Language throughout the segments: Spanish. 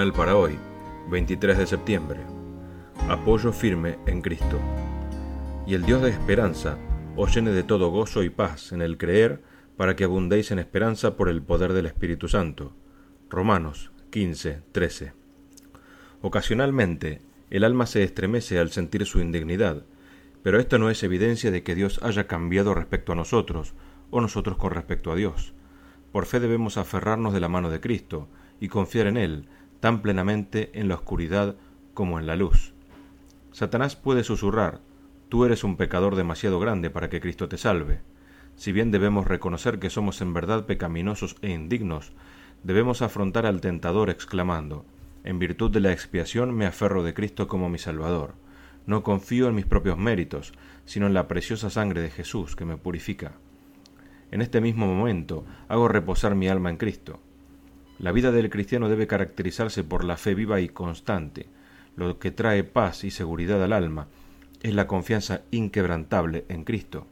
devocional para hoy, 23 de septiembre. Apoyo firme en Cristo. Y el Dios de esperanza os llene de todo gozo y paz en el creer, para que abundéis en esperanza por el poder del Espíritu Santo. Romanos 15:13. Ocasionalmente, el alma se estremece al sentir su indignidad, pero esto no es evidencia de que Dios haya cambiado respecto a nosotros, o nosotros con respecto a Dios. Por fe debemos aferrarnos de la mano de Cristo y confiar en Él tan plenamente en la oscuridad como en la luz. Satanás puede susurrar: tú eres un pecador demasiado grande para que Cristo te salve. Si bien debemos reconocer que somos en verdad pecaminosos e indignos, debemos afrontar al tentador exclamando: en virtud de la expiación me aferro de Cristo como mi Salvador. No confío en mis propios méritos, sino en la preciosa sangre de Jesús que me purifica. En este mismo momento hago reposar mi alma en Cristo. La vida del cristiano debe caracterizarse por la fe viva y constante. Lo que trae paz y seguridad al alma es la confianza inquebrantable en Cristo.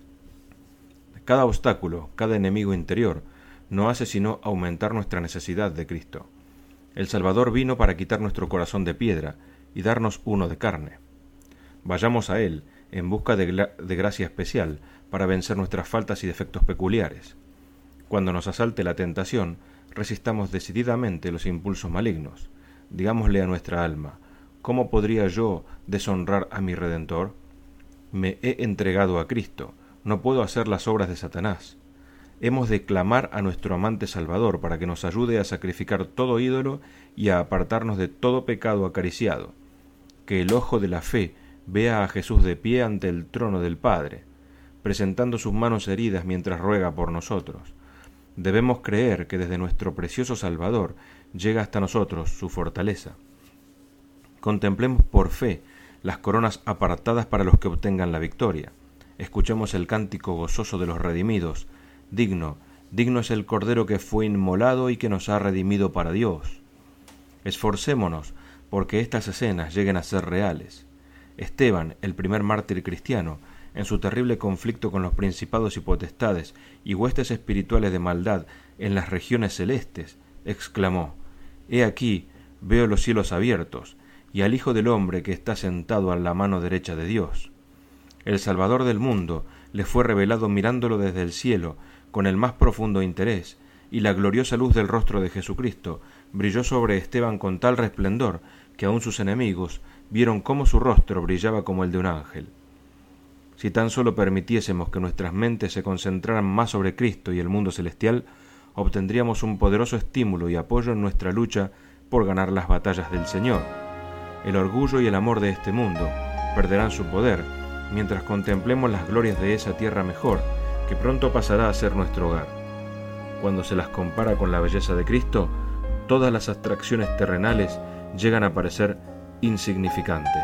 Cada obstáculo, cada enemigo interior, no hace sino aumentar nuestra necesidad de Cristo. El Salvador vino para quitar nuestro corazón de piedra y darnos uno de carne. Vayamos a Él en busca de gracia especial para vencer nuestras faltas y defectos peculiares. Cuando nos asalte la tentación, resistamos decididamente los impulsos malignos. Digámosle a nuestra alma: ¿cómo podría yo deshonrar a mi Redentor? Me he entregado a Cristo, no puedo hacer las obras de Satanás. Hemos de clamar a nuestro amante Salvador para que nos ayude a sacrificar todo ídolo y a apartarnos de todo pecado acariciado. Que el ojo de la fe vea a Jesús de pie ante el trono del Padre, presentando sus manos heridas mientras ruega por nosotros. Debemos creer que desde nuestro precioso Salvador llega hasta nosotros su fortaleza. Contemplemos por fe las coronas apartadas para los que obtengan la victoria. Escuchemos el cántico gozoso de los redimidos: digno es el Cordero que fue inmolado y que nos ha redimido para Dios. Esforcémonos porque estas escenas lleguen a ser reales. Esteban, el primer mártir cristiano, en su terrible conflicto con los principados y potestades y huestes espirituales de maldad en las regiones celestes, exclamó: he aquí, veo los cielos abiertos, y al Hijo del Hombre que está sentado a la mano derecha de Dios. El Salvador del mundo le fue revelado mirándolo desde el cielo con el más profundo interés, y la gloriosa luz del rostro de Jesucristo brilló sobre Esteban con tal resplendor que aun sus enemigos vieron cómo su rostro brillaba como el de un ángel. Si tan solo permitiésemos que nuestras mentes se concentraran más sobre Cristo y el mundo celestial, obtendríamos un poderoso estímulo y apoyo en nuestra lucha por ganar las batallas del Señor. El orgullo y el amor de este mundo perderán su poder mientras contemplemos las glorias de esa tierra mejor, que pronto pasará a ser nuestro hogar. Cuando se las compara con la belleza de Cristo, todas las abstracciones terrenales llegan a parecer insignificantes.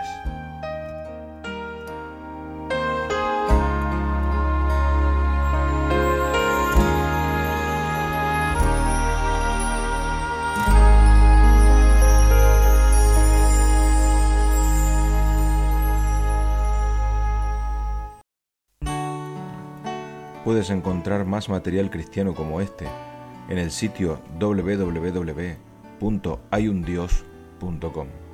Puedes encontrar más material cristiano como este en el sitio www.hayundios.com.